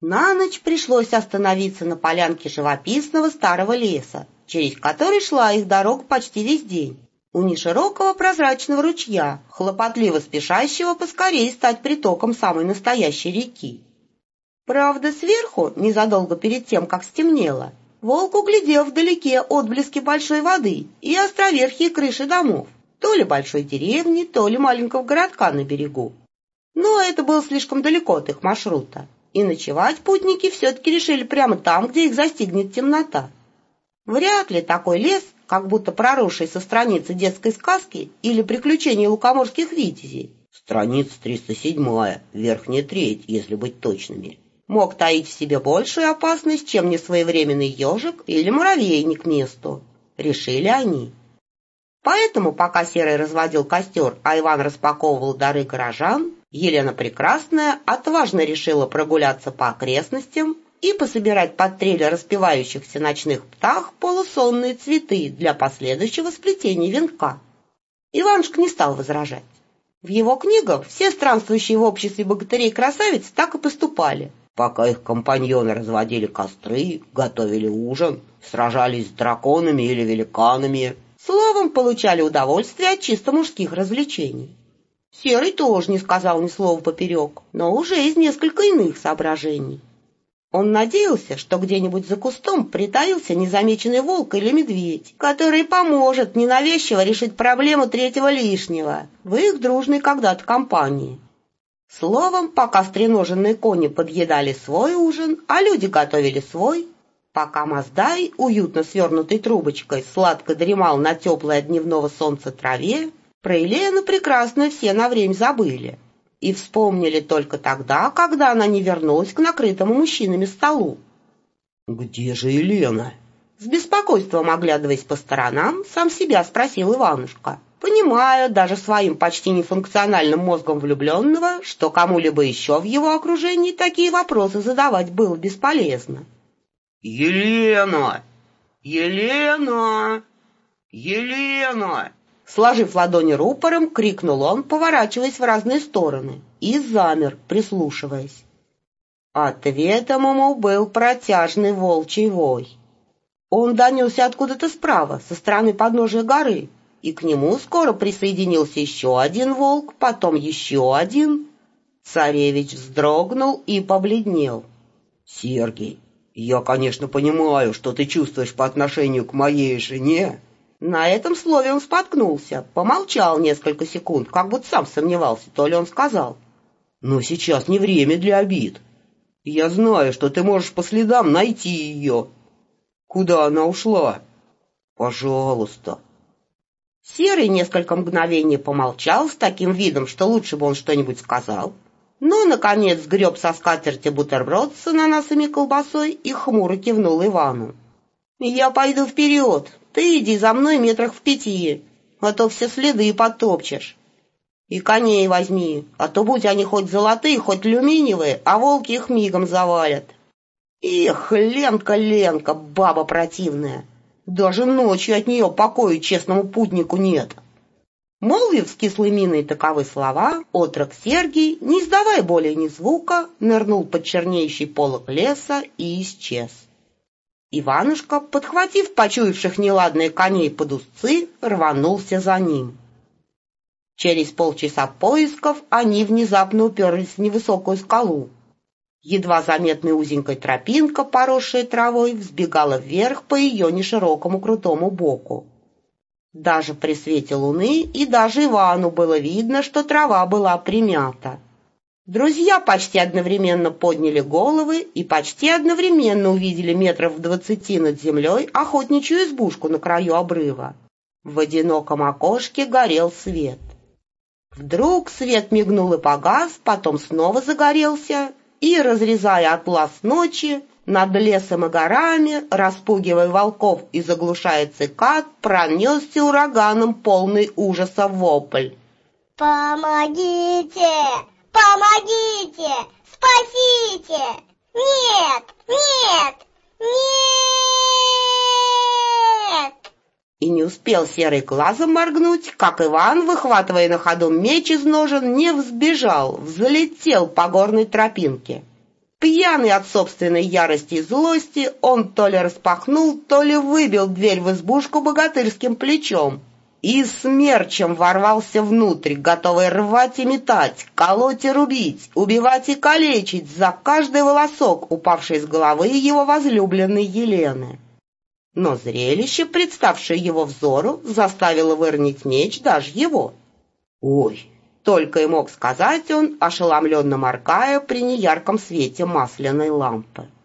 На ночь пришлось остановиться на полянке живописного старого леса, через который шла их дорога почти весь день, у неширокого прозрачного ручья, хлопотливо спешащего поскорее стать притоком самой настоящей реки. Правда, сверху, незадолго перед тем, как стемнело, волк углядел вдалеке отблески большой воды и островерхие крыши домов, то ли большой деревни, то ли маленького городка на берегу. Но это было слишком далеко от их маршрута, и ночевать путники все-таки решили прямо там, где их застигнет темнота. Вряд ли такой лес, как будто проросший со страницы детской сказки или приключений лукоморских витязей, страница 307, верхняя треть, если быть точными, мог таить в себе большую опасность, чем несвоевременный ежик или муравейник к месту, решили они. Поэтому, пока Серый разводил костер, а Иван распаковывал дары горожан, Елена Прекрасная отважно решила прогуляться по окрестностям и пособирать под трели распевающихся ночных птах полусонные цветы для последующего сплетения венка. Иванушка не стал возражать. В его книгах все странствующие в обществе богатырей-красавиц так и поступали. Пока их компаньоны разводили костры, готовили ужин, сражались с драконами или великанами, словом, получали удовольствие от чисто мужских развлечений. Серый тоже не сказал ни слова поперек, но уже из несколько иных соображений. Он надеялся, что где-нибудь за кустом притаился незамеченный волк или медведь, который поможет ненавязчиво решить проблему третьего лишнего в их дружной когда-то компании. Словом, пока стреноженные кони подъедали свой ужин, а люди готовили свой, пока Маздай, уютно свернутой трубочкой, сладко дремал на теплой от дневного солнца траве, про Елену Прекрасную все на время забыли и вспомнили только тогда, когда она не вернулась к накрытому мужчинами столу. «Где же Елена?» С беспокойством оглядываясь по сторонам, сам себя спросил Иванушка, понимая даже своим почти нефункциональным мозгом влюбленного, что кому-либо еще в его окружении такие вопросы задавать было бесполезно. «Елена! Елена! Елена!» Сложив ладони рупором, крикнул он, поворачиваясь в разные стороны, и замер, прислушиваясь. Ответом ему был протяжный волчий вой. Он донесся откуда-то справа, со стороны подножия горы, и к нему скоро присоединился еще один волк, потом еще один. Царевич вздрогнул и побледнел. «Сергий, я, конечно, понимаю, что ты чувствуешь по отношению к моей жене». На этом слове он споткнулся, помолчал несколько секунд, как будто сам сомневался, то ли он сказал. «Но сейчас не время для обид. Я знаю, что ты можешь по следам найти ее. Куда она ушла? Пожалуйста». Серый несколько мгновений помолчал с таким видом, что лучше бы он что-нибудь сказал, но, наконец, сгреб со скатерти бутерброд с ананасами и колбасой и хмуро кивнул Ивану. «Я пойду вперед. Ты иди за мной метрах в 5, а то все следы подтопчешь. И коней возьми, а то будь они хоть золотые, хоть алюминиевые, а волки их мигом завалят. Эх, Ленка, Ленка, баба противная, даже ночью от нее покоя честному путнику нет». Молвив с кислой миной таковы слова, отрок Сергий, не издавая более ни звука, нырнул под чернеющий полог леса и исчез. Иванушка, подхватив почуявших неладные коней под узцы, рванулся за ним. Через полчаса поисков они внезапно уперлись в невысокую скалу. Едва заметная узенькая тропинка, поросшая травой, взбегала вверх по ее неширокому крутому боку. Даже при свете луны и даже Ивану было видно, что трава была примята. Друзья почти одновременно подняли головы и почти одновременно увидели метров в 20 над землей охотничью избушку на краю обрыва. В одиноком окошке горел свет. Вдруг свет мигнул и погас, потом снова загорелся, и, разрезая атлас ночи, над лесом и горами, распугивая волков и заглушая цикад, пронесся ураганом полный ужаса вопль. «Помогите! Помогите! Спасите! Нет! Нет! Нет!» И не успел Серый глазом моргнуть, как Иван, выхватывая на ходу меч из ножен, не взбежал, взлетел по горной тропинке. Пьяный от собственной ярости и злости, он то ли распахнул, то ли выбил дверь в избушку богатырским плечом и смерчем ворвался внутрь, готовый рвать и метать, колоть и рубить, убивать и калечить за каждый волосок, упавший с головы его возлюбленной Елены. Но зрелище, представшее его взору, заставило выронить меч даже его. «Ой!» — только и мог сказать он, ошеломленно моргая при неярком свете масляной лампы.